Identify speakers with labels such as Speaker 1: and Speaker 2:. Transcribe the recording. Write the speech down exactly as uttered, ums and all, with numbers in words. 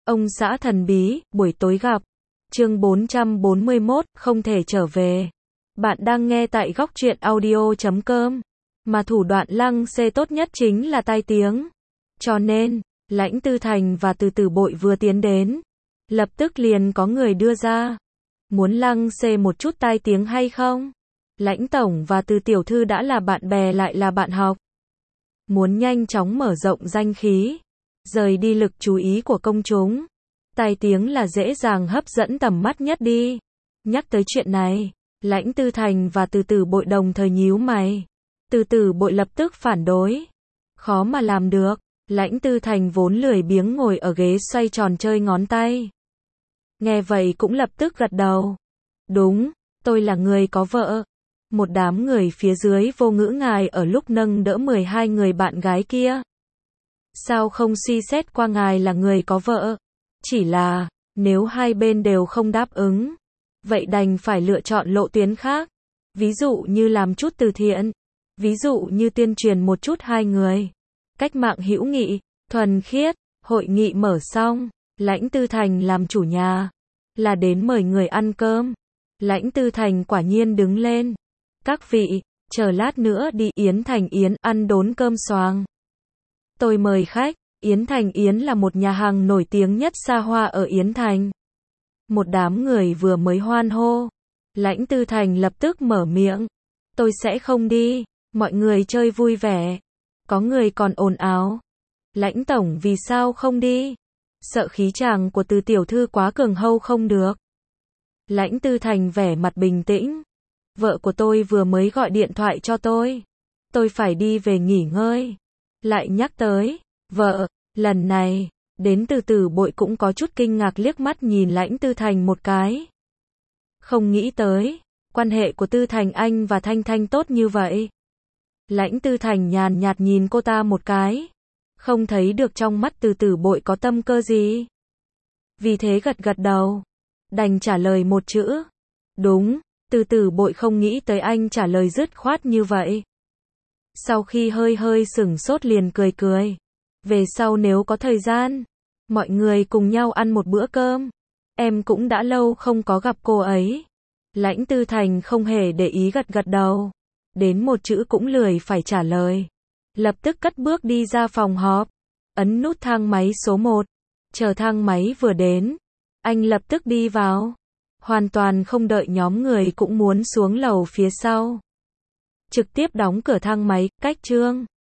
Speaker 1: Ông xã thần bí, buổi tối gặp. Chương bốn trăm bốn mươi mốt, không thể trở về. Bạn đang nghe tại góc truyện audio chấm com. Mà thủ đoạn Lăng Xê tốt nhất chính là tai tiếng. Cho nên, Lãnh Tư Thành và Từ Tử Bội vừa tiến đến, lập tức liền có người đưa ra. Muốn Lăng Xê một chút tai tiếng hay không? Lãnh Tổng và Từ Tiểu Thư đã là bạn bè lại là bạn học. Muốn nhanh chóng mở rộng danh khí, rời đi lực chú ý của công chúng. Tai tiếng là dễ dàng hấp dẫn tầm mắt nhất đi. Nhắc tới chuyện này, Lãnh Tư Thành và Từ Tử Bội đồng thời nhíu mày. Từ Tử Bội lập tức phản đối. Khó mà làm được. Lãnh Tư Thành vốn lười biếng ngồi ở ghế xoay tròn chơi ngón tay. Nghe vậy cũng lập tức gật đầu. Đúng, tôi là người có vợ. Một đám người phía dưới vô ngữ ngài ở lúc nâng đỡ mười hai người bạn gái kia. Sao không suy xét qua ngài là người có vợ? Chỉ là, nếu hai bên đều không đáp ứng, vậy đành phải lựa chọn lộ tuyến khác. Ví dụ như làm chút từ thiện. Ví dụ như tuyên truyền một chút hai người. Cách mạng hữu nghị, thuần khiết. Hội nghị mở xong, Lãnh Tư Thành làm chủ nhà, là đến mời người ăn cơm. Lãnh Tư Thành quả nhiên đứng lên. Các vị, chờ lát nữa đi Yến Thành Yến ăn đốn cơm xoàng. Tôi mời khách. Yến Thành Yến là một nhà hàng nổi tiếng nhất xa hoa ở Yến Thành. Một đám người vừa mới hoan hô. Lãnh Tư Thành lập tức mở miệng. Tôi sẽ không đi. Mọi người chơi vui vẻ. Có người còn ồn ào. Lãnh Tổng vì sao không đi? Sợ khí chàng của Từ Tiểu Thư quá cường hâu không được. Lãnh Tư Thành vẻ mặt bình tĩnh. Vợ của tôi vừa mới gọi điện thoại cho tôi. Tôi phải đi về nghỉ ngơi. Lại nhắc tới vợ, lần này, đến Từ Tử Bội cũng có chút kinh ngạc liếc mắt nhìn Lãnh Tư Thành một cái. Không nghĩ tới, quan hệ của Tư Thành Anh và Thanh Thanh tốt như vậy. Lãnh Tư Thành nhàn nhạt nhìn cô ta một cái. Không thấy được trong mắt Từ Tử Bội có tâm cơ gì. Vì thế gật gật đầu. Đành trả lời một chữ. Đúng, Từ Tử Bội không nghĩ tới anh trả lời dứt khoát như vậy. Sau khi hơi hơi sửng sốt liền cười cười. Về sau nếu có thời gian, mọi người cùng nhau ăn một bữa cơm. Em cũng đã lâu không có gặp cô ấy. Lãnh Tư Thành không hề để ý gật gật đầu. Đến một chữ cũng lười phải trả lời. Lập tức cất bước đi ra phòng họp. Ấn nút thang máy số một. Chờ thang máy vừa đến, anh lập tức đi vào. Hoàn toàn không đợi nhóm người cũng muốn xuống lầu phía sau. Trực tiếp đóng cửa thang máy, cách chương.